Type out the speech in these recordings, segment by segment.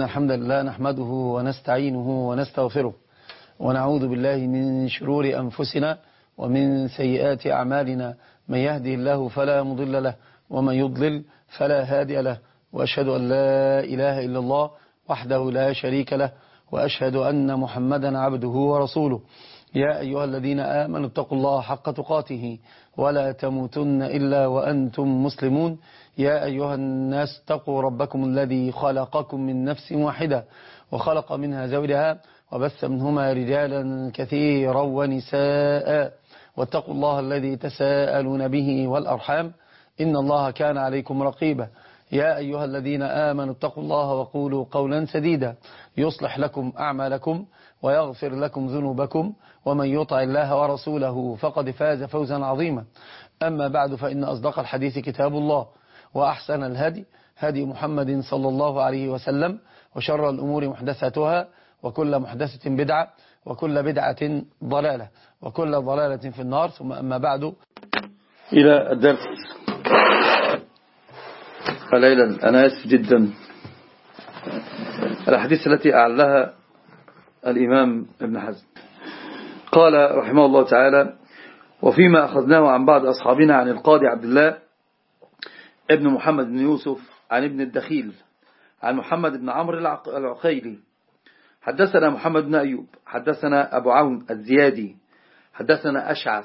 الحمد لله نحمده ونستعينه ونستغفره ونعوذ بالله من شرور أنفسنا ومن سيئات أعمالنا. من يهدي الله فلا مضل له ومن يضلل فلا هادي له، وأشهد أن لا إله إلا الله وحده لا شريك له، وأشهد أن محمدا عبده ورسوله. يا أيها الذين آمنوا اتقوا الله حق تقاته ولا تموتن إلا وأنتم مسلمون. يا أيها الناس اتقوا ربكم الذي خلقكم من نفس واحدة وخلق منها زوجها وبث منهما رجالا كثيرا ونساء، واتقوا الله الذي تساءلون به والأرحام إن الله كان عليكم رقيبا. يا أيها الذين آمنوا اتقوا الله وقولوا قولا سديدا يصلح لكم أعمالكم ويغفر لكم ذنوبكم، ومن يطع الله ورسوله فقد فاز فوزا عظيما. أما بعد، فإن أصدق الحديث كتاب الله، وأحسن الهدي هدي محمد صلى الله عليه وسلم، وشر الأمور محدثاتها، وكل محدثة بدعة، وكل بدعة ضلالة، وكل ضلالة في النار. ثم أما بعد، إلى الدرس. ليلا أنا آسف جدا، الأحاديث التي أعلها الإمام ابن حزم قال رحمه الله تعالى: وفيما أخذناه عن بعض أصحابنا عن القاضي عبد الله ابن محمد بن يوسف عن ابن الدخيل عن محمد بن عمرو العقيلي حدثنا محمد بن أيوب حدثنا أبو عون الزيادي حدثنا أشعث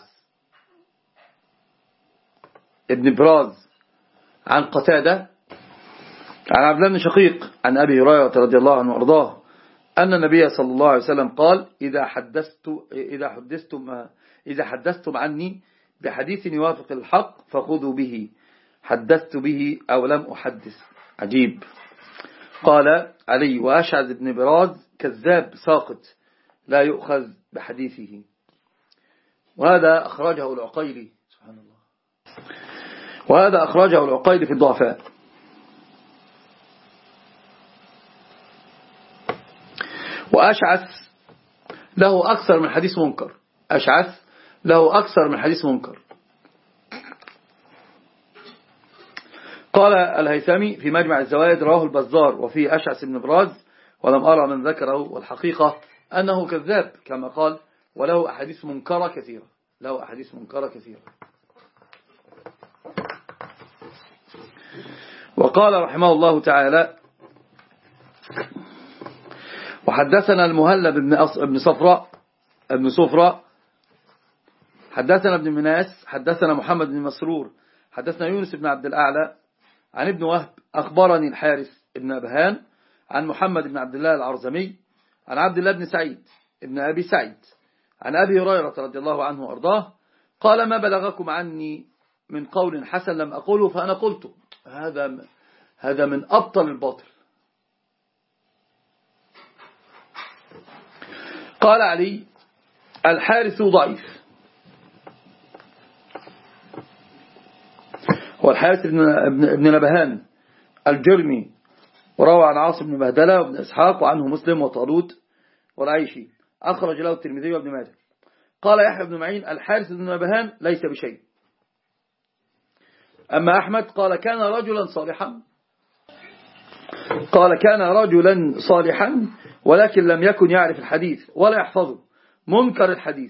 ابن براز عن قتادة عن عبد الله بن شقيق عن أبي هريرة رضي الله عنه وأرضاه أن النبي صلى الله عليه وسلم قال: إذا حدثتم عني بحديث يوافق الحق فخذوا به، حدثت به أو لم أحدث. عجيب. قال علي: وأشعث بن براز كذاب ساقط لا يؤخذ بحديثه. وهذا أخرجه العقيلي، سبحان الله، وهذا أخرجه العقيلي في الضعفاء. وأشعث له أكثر من حديث منكر، أشعث له أكثر من حديث منكر. قال الهيثمي في مجمع الزوائد: رواه البزار وفيه أشعث بن براز ولم أرى من ذكره، والحقيقة أنه كذاب كما قال، وله أحاديث منكرة كثيرة، له أحاديث منكرة كثيرة. وقال رحمه الله تعالى: وحدثنا المهلب بن صفراء حدثنا ابن مناس حدثنا محمد بن مسرور حدثنا يونس بن عبد الأعلى عن ابن وهب أخبرني الحارث بن أبهان عن محمد بن عبد الله العرزمي عن عبد الله بن سعيد ابن أبي سعيد عن أبي هريرة رضي الله عنه وأرضاه قال: ما بلغكم عني من قول حسن لم أقوله فأنا قلته. هذا من أبطل الباطل. قال علي: الحارث ضعيف. والحارث ابن نبهان الجرمي، وروى عن عاصم بن بهدلة وابن إسحاق وعنه مسلم وطالوت والعيشي، أخرج له الترمذي وابن ماجه. قال يحيى بن معين: الحارث بن نبهان ليس بشيء. أما أحمد قال: كان رجلا صالحا ولكن لم يكن يعرف الحديث ولا يحفظه، منكر الحديث.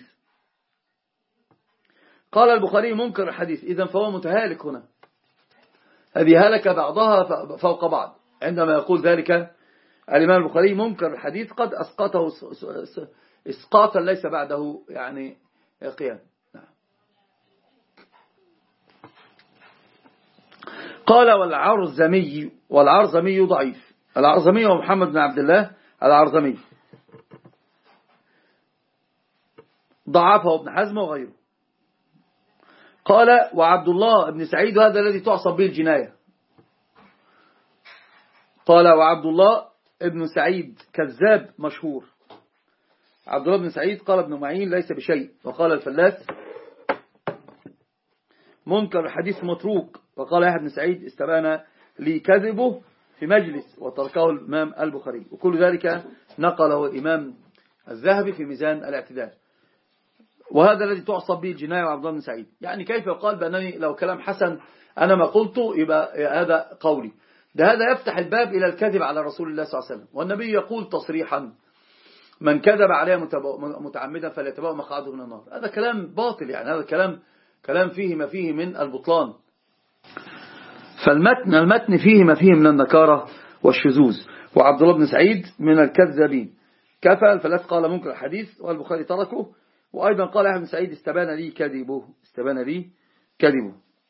قال البخاري: منكر الحديث، إذن فهو متهالك هنا، هذه هلك بعضها فوق بعض. عندما يقول ذلك الإمام البخاري منكر الحديث قد أسقطه إسقاطا ليس بعده يعني قيام. قال: والعرزمي ضعيف. العرزمي هو محمد بن عبد الله العرزمي، ضعفه ابن حزم وغيره. قال: وعبد الله بن سعيد، هذا الذي تعصب به الجناية. قال: وعبد الله بن سعيد كذاب مشهور. عبد الله بن سعيد قال ابن معين ليس بشيء. وقال الفلاس: منكر الحديث متروك. وقال يحيى بن سعيد: استبان لي كذبه في مجلس، وتركه الإمام البخاري. وكل ذلك نقله الإمام الذهبي في ميزان الاعتدال. وهذا الذي تعصب به الجناية وعبد الله بن سعيد. يعني كيف يقال بأنني لو كلام حسن أنا ما قلته يبقى هذا قولي؟ ده هذا يفتح الباب إلى الكذب على رسول الله صلى الله عليه وسلم. والنبي يقول تصريحا: من كذب عليه متعمدا فليتبوأ مقعده من النار. هذا كلام باطل، يعني هذا كلام فيه ما فيه من البطلان. المتن فيه ما فيه من النكارة والشذوذ. وعبد الله بن سعيد من الكذابين. كفى الفلاس قال منكر الحديث، والبخاري تركه. وأيضا قال يحيى بن سعيد: استبان لي كذبه.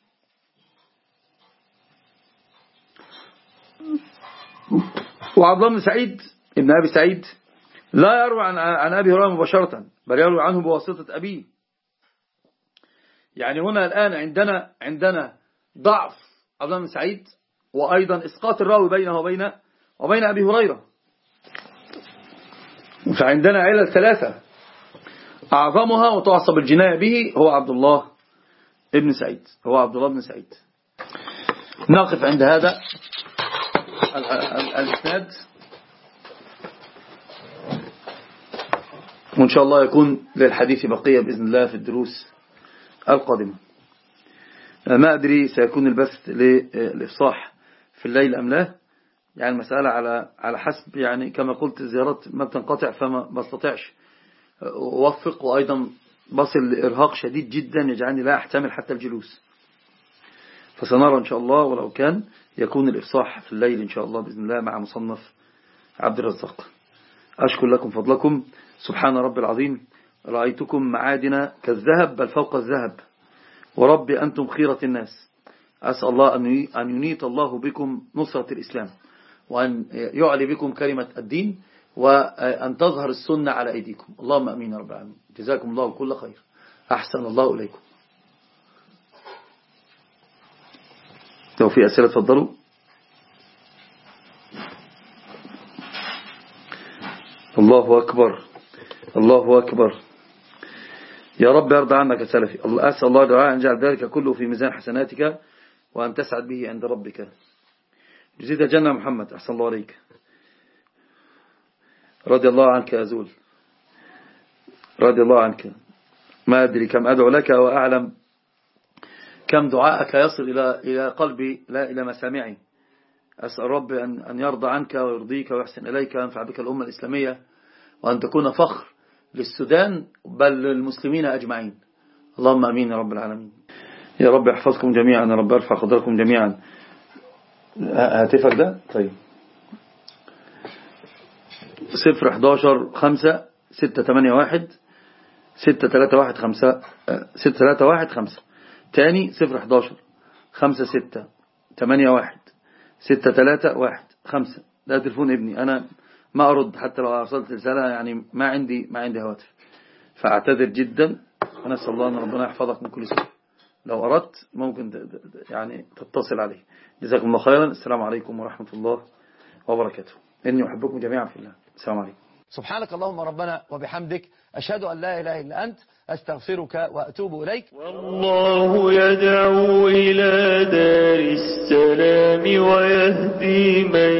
وعبد الله بن سعيد ابن أبي سعيد لا يروي عن أبي هريرة مباشرة، بل يروي عنه بواسطة أبيه. يعني هنا الآن عندنا ضعف عبد الله بن سعيد، وأيضا إسقاط الراوي بينه وبين أبي هريرة. فعندنا علل ثلاثة أعظمها وتعصب الجناية به هو عبد الله بن سعيد. نقف عند هذا الإسناد، وإن شاء الله يكون للحديث بقية بإذن الله في الدروس القادمة. ما أدري سيكون البث للإفصاح في الليل أم لا، يعني المسألة على حسب، يعني كما قلت الزيارات ما بتنقطع، فما بستطيعش أوفق، وأيضا بصل لإرهاق شديد جدا يجعلني لا أحتمل حتى الجلوس. فسنرى إن شاء الله، ولو كان يكون الإفصاح في الليل إن شاء الله بإذن الله مع مصنف عبد الرزاق. أشكر لكم فضلكم. سبحان رب العظيم، رأيتكم معادن كالذهب بل فوق الذهب، وربي أنتم خيرة الناس. أسأل الله أن ينيط الله بكم نصرة الإسلام، وأن يعلي بكم كلمة الدين، وأن تظهر السنة على أيديكم. اللهم أمين يا رب العالمين. جزاكم الله كل خير. أحسن الله إليكم. لو في أسئلة تفضلوا. الله أكبر، الله أكبر. يا رب يرضى عنك يا سلفي. أسأل الله دعاء أن يجعل ذلك كله في ميزان حسناتك، وأن تسعد به عند ربك. جزيد الجنة محمد. أحسن الله عليك. رضي الله عنك يا زول، رضي الله عنك. ما أدري كم أدعو لك وأعلم كم دعاءك يصل إلى قلبي لا إلى مسامعي. أسأل رب أن يرضى عنك ويرضيك ويحسن إليك وينفع بك الأمة الإسلامية، وأن تكون فخر للسودان بل للمسلمين أجمعين. اللهم أمين يا رب العالمين. يا رب يحفظكم جميعا، يا رب يرفع قدركم جميعا. هاتفك ده طيب 011-5-681-631-5 تاني 011-5-681-631-5. ده تلفون ابني، أنا ما أرد حتى لو أرسلت رسالة، يعني ما عندي هواتف، فأعتذر جدا. ونسأل الله أن ربنا يحفظك من كل سوء. لو أردت ممكن يعني تتصل عليه. جزاكم الله خيرا. السلام عليكم ورحمة الله وبركاته. إني أحبكم جميعا في الله. السلام عليكم. سبحانك اللهم ربنا وبحمدك، أشهد أن لا إله إلا أنت، أستغفرك وأتوب إليك. والله يدعو إلى دار السلام ويهدي من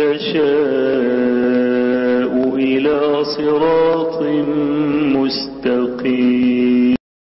يشاء إلى صراط مستقيم.